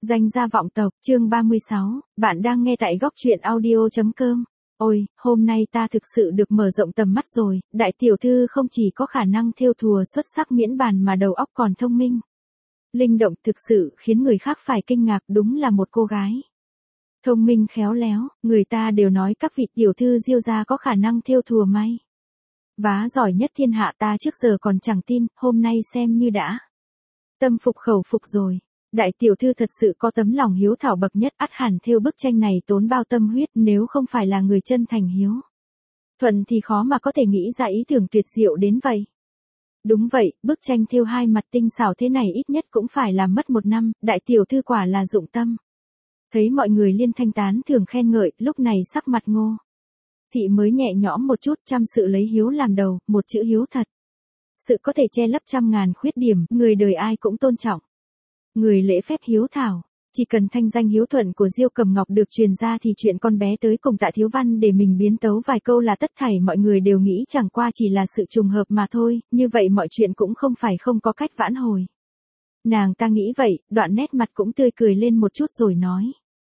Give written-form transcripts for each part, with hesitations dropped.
Danh gia vọng tộc, chương 36, bạn đang nghe tại góc truyện audio.com. Ôi, hôm nay ta thực sự được mở rộng tầm mắt rồi, đại tiểu thư không chỉ có khả năng thêu thùa xuất sắc miễn bàn mà đầu óc còn thông minh. Linh động thực sự khiến người khác phải kinh ngạc, đúng là một cô gái. Thông minh khéo léo, người ta đều nói các vị tiểu thư Diêu gia có khả năng thêu thùa may vá giỏi nhất thiên hạ, ta trước giờ còn chẳng tin, hôm nay xem như đã tâm phục khẩu phục rồi. Đại tiểu thư thật sự có tấm lòng hiếu thảo bậc nhất, ắt hẳn thêu bức tranh này tốn bao tâm huyết, nếu không phải là người chân thành hiếu thuận thì khó mà có thể nghĩ ra ý tưởng tuyệt diệu đến vậy. Đúng vậy, bức tranh thêu hai mặt tinh xảo thế này ít nhất cũng phải là mất 1 năm, đại tiểu thư quả là dụng tâm. Thấy mọi người liên thanh tán thường khen ngợi, lúc này sắc mặt Ngô thị mới nhẹ nhõm một chút, chăm sự lấy hiếu làm đầu, một chữ hiếu thật sự có thể che lấp trăm ngàn khuyết điểm, người đời ai cũng tôn trọng. Người lễ phép hiếu thảo, chỉ cần thanh danh hiếu thuận của Diêu Cẩm Ngọc được truyền ra thì chuyện con bé tới cùng Tạ Thiếu Văn để mình biến tấu vài câu là tất thảy mọi người đều nghĩ chẳng qua chỉ là sự trùng hợp mà thôi, như vậy mọi chuyện cũng không phải không có cách vãn hồi. Nàng ta nghĩ vậy, đoạn nét mặt cũng tươi cười lên một chút rồi nói.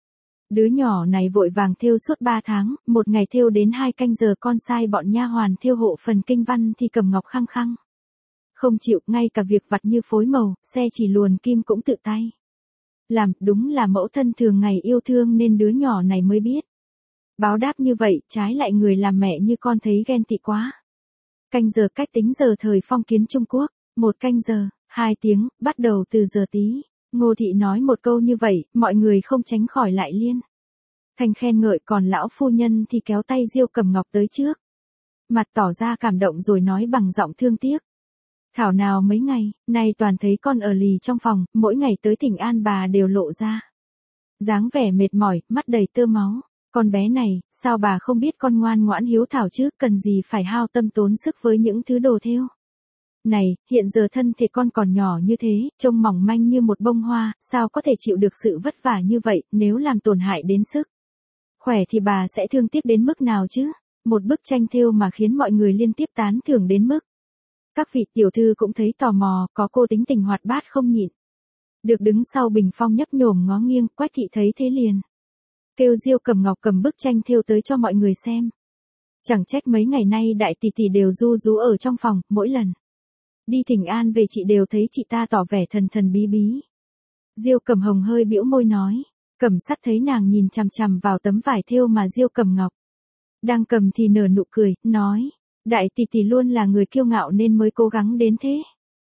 Đứa nhỏ này vội vàng thêu suốt 3 tháng, một ngày thêu đến 2 canh giờ, con sai bọn nha hoàn thêu hộ phần kinh văn thì Cẩm Ngọc khăng khăng không chịu, ngay cả việc vặt như phối màu, xe chỉ luồn kim cũng tự tay làm, đúng là mẫu thân thường ngày yêu thương nên đứa nhỏ này mới biết báo đáp như vậy, trái lại người làm mẹ như con thấy ghen tị quá. Canh giờ cách tính giờ thời phong kiến Trung Quốc, 1 canh giờ, 2 tiếng, bắt đầu từ giờ tí. Ngô thị nói một câu như vậy, mọi người không tránh khỏi lại liên thanh khen ngợi, còn lão phu nhân thì kéo tay Diêu Cẩm Ngọc tới trước mặt tỏ ra cảm động rồi nói bằng giọng thương tiếc. Thảo nào mấy ngày nay toàn thấy con ở lì trong phòng, mỗi ngày tới Thịnh An bà đều lộ ra dáng vẻ mệt mỏi, mắt đầy tơ máu. Con bé này, sao bà không biết con ngoan ngoãn hiếu thảo chứ, cần gì phải hao tâm tốn sức với những thứ đồ thêu này, hiện giờ thân thể con còn nhỏ như thế, trông mỏng manh như một bông hoa, sao có thể chịu được sự vất vả như vậy, nếu làm tổn hại đến sức khỏe thì bà sẽ thương tiếc đến mức nào chứ. Một bức tranh thêu mà khiến mọi người liên tiếp tán thưởng đến mức các vị tiểu thư cũng thấy tò mò, có cô tính tình hoạt bát không nhịn được đứng sau bình phong nhấp nhổm ngó nghiêng. Quách thị thấy thế liền kêu Diêu Cẩm Ngọc cầm bức tranh thêu tới cho mọi người xem. Chẳng trách mấy ngày nay đại tỷ tỷ đều ru rú ở trong phòng, mỗi lần đi Thịnh An về chị đều thấy chị ta tỏ vẻ thần thần bí bí. Diêu Cẩm Hồng hơi bĩu môi nói. Cẩm Sắt thấy nàng nhìn chằm chằm vào tấm vải thêu mà Diêu Cẩm Ngọc đang cầm thì nở nụ cười, nói. Đại tỷ tỷ luôn là người kiêu ngạo nên mới cố gắng đến thế.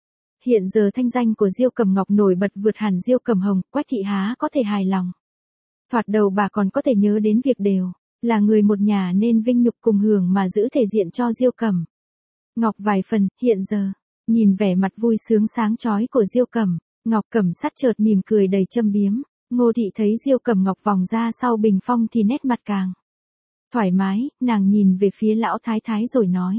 Hiện giờ thanh danh của Diêu Cẩm Ngọc nổi bật vượt hẳn Diêu Cẩm Hồng, Quách thị há có thể hài lòng. Thoạt đầu bà còn có thể nhớ đến việc đều là người một nhà nên vinh nhục cùng hưởng mà giữ thể diện cho Diêu Cẩm Ngọc vài phần. Hiện giờ nhìn vẻ mặt vui sướng sáng chói của Diêu Cẩm Ngọc, Cẩm Sắt chợt mỉm cười đầy châm biếm. Ngô thị thấy Diêu Cẩm Ngọc vòng ra sau bình phong thì nét mặt càng thoải mái, nàng nhìn về phía lão thái thái rồi nói.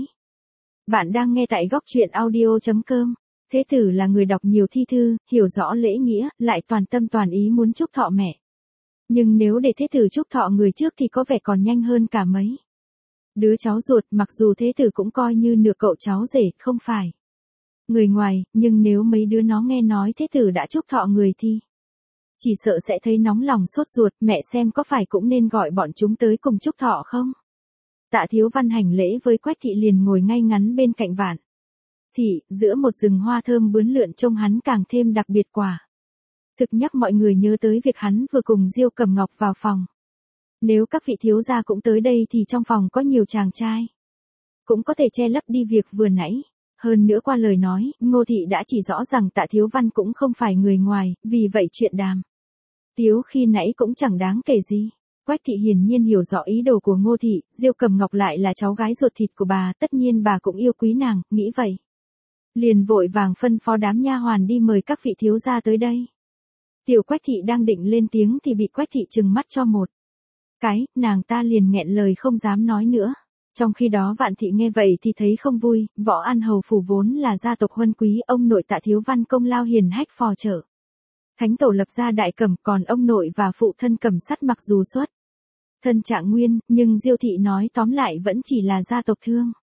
Bạn đang nghe tại góc truyện audio.com. Thế tử là người đọc nhiều thi thư, hiểu rõ lễ nghĩa, lại toàn tâm toàn ý muốn chúc thọ mẹ. Nhưng nếu để thế tử chúc thọ người trước thì có vẻ còn nhanh hơn cả mấy đứa cháu ruột, mặc dù thế tử cũng coi như nửa cậu cháu rể, không phải người ngoài, nhưng nếu mấy đứa nó nghe nói thế tử đã chúc thọ người thì chỉ sợ sẽ thấy nóng lòng sốt ruột. Mẹ xem có phải cũng nên gọi bọn chúng tới cùng chúc thọ không? Tạ Thiếu Văn hành lễ với Quách thị liền ngồi ngay ngắn bên cạnh Vạn thị, giữa một rừng hoa thơm bướn lượn, trông hắn càng thêm đặc biệt quả thực nhắc mọi người nhớ tới việc hắn vừa cùng Diêu Cẩm Ngọc vào phòng. Nếu các vị thiếu gia cũng tới đây thì trong phòng có nhiều chàng trai cũng có thể che lấp đi việc vừa nãy. Hơn nữa qua lời nói, Ngô thị đã chỉ rõ rằng Tạ Thiếu Văn cũng không phải người ngoài, vì vậy chuyện đàm tiếu khi nãy cũng chẳng đáng kể gì. Quách thị hiển nhiên hiểu rõ ý đồ của Ngô thị, Diêu Cẩm Ngọc lại là cháu gái ruột thịt của bà, tất nhiên bà cũng yêu quý nàng, nghĩ vậy liền vội vàng phân phó đám nha hoàn đi mời các vị thiếu gia tới đây. Tiểu Quách thị đang định lên tiếng thì bị Quách thị trừng mắt cho một cái, nàng ta liền nghẹn lời không dám nói nữa. Trong khi đó Vạn thị nghe vậy thì thấy không vui, Võ An Hầu phủ vốn là gia tộc huân quý, ông nội Tạ Thiếu Văn công lao hiền hách phò trợ thánh tổ lập ra Đại Cẩm, còn ông nội và phụ thân Cẩm Sắt mặc dù xuất thân trạng nguyên, nhưng Diêu thị nói tóm lại vẫn chỉ là gia tộc thương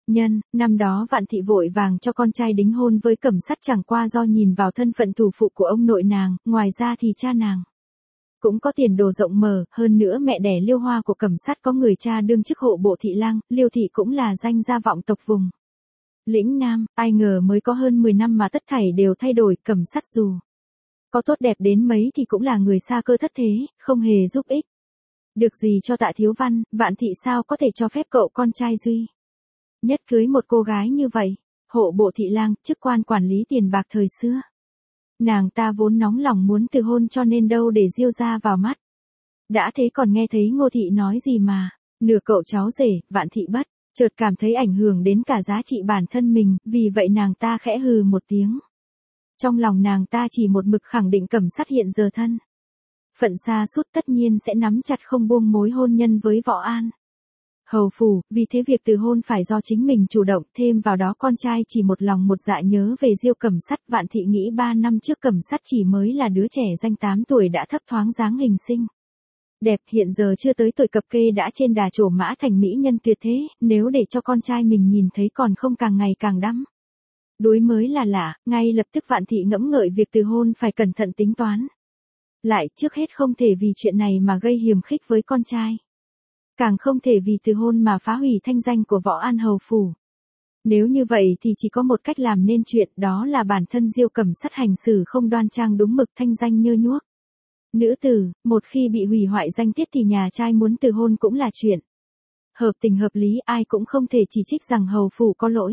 Nhân, năm đó Vạn Thị vội vàng cho con trai đính hôn với Cẩm Sắt chẳng qua do nhìn vào thân phận thủ phụ của ông nội nàng, ngoài ra thì cha nàng cũng có tiền đồ rộng mở, hơn nữa mẹ đẻ Liêu Hoa của Cẩm Sắt có người cha đương chức hộ bộ thị lang, Liêu thị cũng là danh gia vọng tộc vùng lĩnh Nam, ai ngờ mới có hơn 10 năm mà tất thảy đều thay đổi. Cẩm Sắt dù có tốt đẹp đến mấy thì cũng là người xa cơ thất thế, không hề giúp ích được gì cho Tạ Thiếu Văn. Vạn Thị sao có thể cho phép cậu con trai duy nhất cưới một cô gái như vậy. Hộ bộ thị lang, chức quan quản lý tiền bạc thời xưa, nàng ta vốn nóng lòng muốn từ hôn cho nên đâu để Diêu ra vào mắt. Đã thế còn nghe thấy Ngô Thị nói gì mà, nửa cậu cháu rể. Vạn Thị bất chợt cảm thấy ảnh hưởng đến cả giá trị bản thân mình, vì vậy nàng ta khẽ hừ một tiếng. Trong lòng nàng ta chỉ một mực khẳng định Cẩm Sắt hiện giờ thân phận xa sút tất nhiên sẽ nắm chặt không buông mối hôn nhân với Võ An Hầu Phủ, vì thế việc từ hôn phải do chính mình chủ động, thêm vào đó con trai chỉ một lòng một dạ nhớ về Diêu Cẩm Sắt. Vạn Thị nghĩ 3 năm trước Cẩm Sắt chỉ mới là đứa trẻ danh 8 tuổi đã thấp thoáng dáng hình xinh đẹp, hiện giờ chưa tới tuổi cập kê đã trên đà trổ mã thành mỹ nhân tuyệt thế, nếu để cho con trai mình nhìn thấy còn không càng ngày càng đắm đuối mới là lạ. Ngay lập tức Vạn Thị ngẫm ngợi việc từ hôn phải cẩn thận tính toán lại, trước hết không thể vì chuyện này mà gây hiềm khích với con trai, càng không thể vì từ hôn mà phá hủy thanh danh của Võ An Hầu Phủ. Nếu như vậy thì chỉ có một cách làm nên chuyện, đó là bản thân Diêu Cẩm Sắt hành xử không đoan trang đúng mực, thanh danh nhơ nhuốc nữ tử, một khi bị hủy hoại danh tiết thì nhà trai muốn từ hôn cũng là chuyện hợp tình hợp lý, ai cũng không thể chỉ trích rằng Hầu Phủ có lỗi.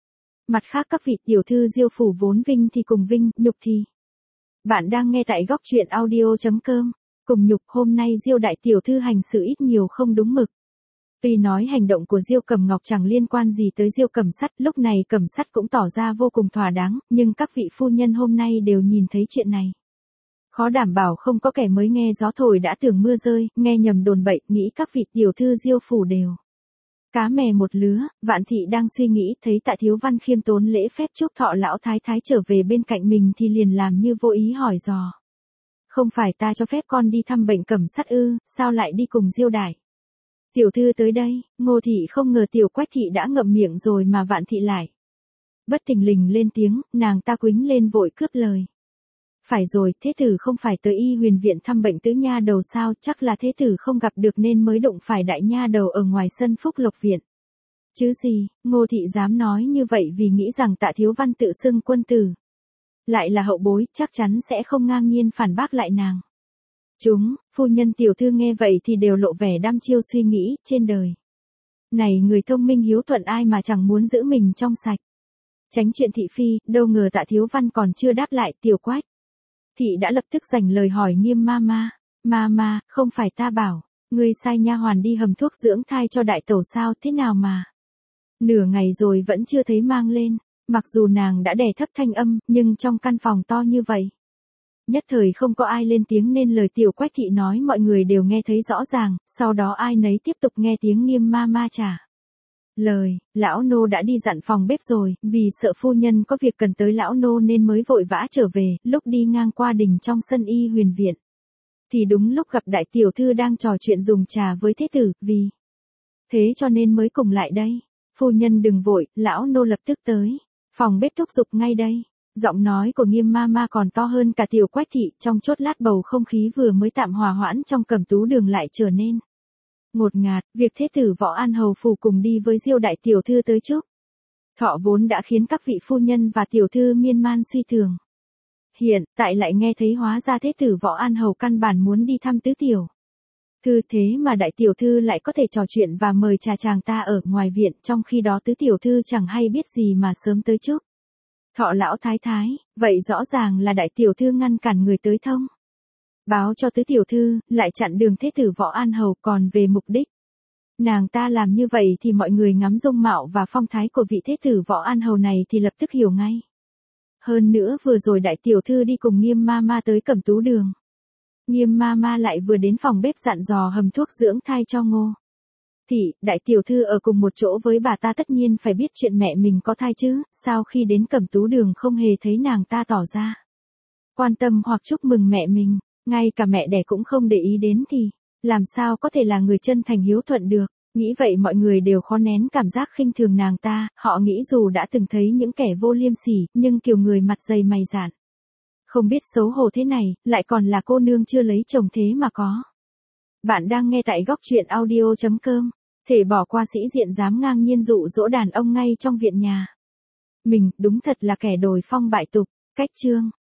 Mặt khác các vị tiểu thư Diêu Phủ vốn vinh thì cùng vinh, nhục thì. Bạn đang nghe tại góc truyện audio.com. Cùng nhục, hôm nay Diêu đại tiểu thư hành xử ít nhiều không đúng mực. Tuy nói hành động của Diêu Cẩm Ngọc chẳng liên quan gì tới Diêu Cẩm Sắt, lúc này Cẩm Sắt cũng tỏ ra vô cùng thỏa đáng, nhưng các vị phu nhân hôm nay đều nhìn thấy chuyện này. Khó đảm bảo không có kẻ mới nghe gió thổi đã tưởng mưa rơi, nghe nhầm đồn bậy, nghĩ các vị tiểu thư Diêu Phủ đều cá mè một lứa. Vạn Thị đang suy nghĩ, thấy Tạ Thiếu Văn khiêm tốn lễ phép chúc thọ lão thái thái trở về bên cạnh mình thì liền làm như vô ý hỏi dò. Không phải ta cho phép con đi thăm bệnh Cẩm Sắt ư, sao lại đi cùng Diêu đại tiểu thư tới đây? Ngô Thị không ngờ Tiểu Quách Thị đã ngậm miệng rồi mà Vạn Thị lại bất thình lình lên tiếng, nàng ta quýnh lên vội cướp lời. Phải rồi, thế tử không phải tới Y Huyền viện thăm bệnh tứ nha đầu sao? Chắc là thế tử không gặp được nên mới đụng phải đại nha đầu ở ngoài sân Phúc Lộc viện. Chứ gì, Ngô Thị dám nói như vậy vì nghĩ rằng Tạ Thiếu Văn tự xưng quân tử, lại là hậu bối, chắc chắn sẽ không ngang nhiên phản bác lại nàng. Phu nhân tiểu thư nghe vậy thì đều lộ vẻ đăm chiêu suy nghĩ, trên đời này người thông minh hiếu thuận ai mà chẳng muốn giữ mình trong sạch, tránh chuyện thị phi. Đâu ngờ Tạ Thiếu Văn còn chưa đáp lại, Tiểu Quách Thị đã lập tức dành lời hỏi nghiêm ma, không phải ta bảo ngươi sai nha hoàn đi hầm thuốc dưỡng thai cho đại tẩu sao, thế nào mà nửa ngày rồi vẫn chưa thấy mang lên. Mặc dù nàng đã đè thấp thanh âm, nhưng trong căn phòng to như vậy, nhất thời không có ai lên tiếng nên lời Tiểu Quách Thị nói mọi người đều nghe thấy rõ ràng, sau đó ai nấy tiếp tục nghe tiếng nghiêm ma trả lời. Lão nô đã đi dặn phòng bếp rồi, vì sợ phu nhân có việc cần tới lão nô nên mới vội vã trở về. Lúc đi ngang qua đình trong sân Y Huyền viện thì đúng lúc gặp đại tiểu thư đang trò chuyện dùng trà với thế tử, vì thế cho nên mới cùng lại đây. Phu nhân đừng vội, lão nô lập tức tới phòng bếp thúc giục ngay đây. Giọng nói của nghiêm ma còn to hơn cả Tiểu Quách Thị, trong chốt lát bầu không khí vừa mới tạm hòa hoãn trong Cẩm Tú đường lại trở nên ngột ngạt. Việc thế tử Võ An Hầu Phủ cùng đi với Diêu đại tiểu thư tới chúc thọ vốn đã khiến các vị phu nhân và tiểu thư miên man suy tưởng. Hiện tại lại nghe thấy hóa ra thế tử Võ An Hầu căn bản muốn đi thăm tứ tiểu thư, thế mà đại tiểu thư lại có thể trò chuyện và mời trà chàng ta ở ngoài viện, trong khi đó tứ tiểu thư chẳng hay biết gì mà sớm tới chúc thọ lão thái thái. Vậy rõ ràng là đại tiểu thư ngăn cản người tới thông báo cho tứ tiểu thư, lại chặn đường thế tử Võ An Hầu. Còn về mục đích nàng ta làm như vậy thì mọi người ngắm dung mạo và phong thái của vị thế tử Võ An Hầu này thì lập tức hiểu ngay. Hơn nữa vừa rồi đại tiểu thư đi cùng nghiêm ma tới Cẩm Tú đường, nghiêm ma lại vừa đến phòng bếp dặn dò hầm thuốc dưỡng thai cho Ngô Thị. Đại tiểu thư ở cùng một chỗ với bà ta tất nhiên phải biết chuyện mẹ mình có thai chứ, sao khi đến Cẩm Tú đường không hề thấy nàng ta tỏ ra quan tâm hoặc chúc mừng mẹ mình, ngay cả mẹ đẻ cũng không để ý đến thì làm sao có thể là người chân thành hiếu thuận được. Nghĩ vậy mọi người đều khó nén cảm giác khinh thường nàng ta, họ nghĩ dù đã từng thấy những kẻ vô liêm sỉ, nhưng kiểu người mặt dày mày dạn, không biết xấu hổ thế này, lại còn là cô nương chưa lấy chồng thế mà có. Bạn đang nghe tại góc truyện audio.com. Thể bỏ qua sĩ diện dám ngang nhiên dụ dỗ đàn ông ngay trong viện nhà. Mình, đúng thật là kẻ đồi phong bại tục. Cách chương.